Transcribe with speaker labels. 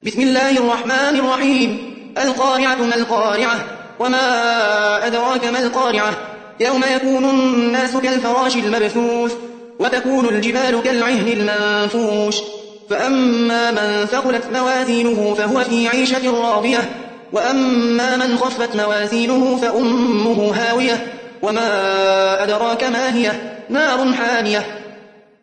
Speaker 1: بسم الله الرحمن الرحيم. القارعة ما القارعة وما أدراك ما القارعة يوم يكون الناس كالفراش المبثوث وتكون الجبال كالعهن المنفوش فأما من ثقلت موازينه فهو في عيشة راضية وأما من خفت موازينه فأمه هاوية وما أدراك ما هي نار حامية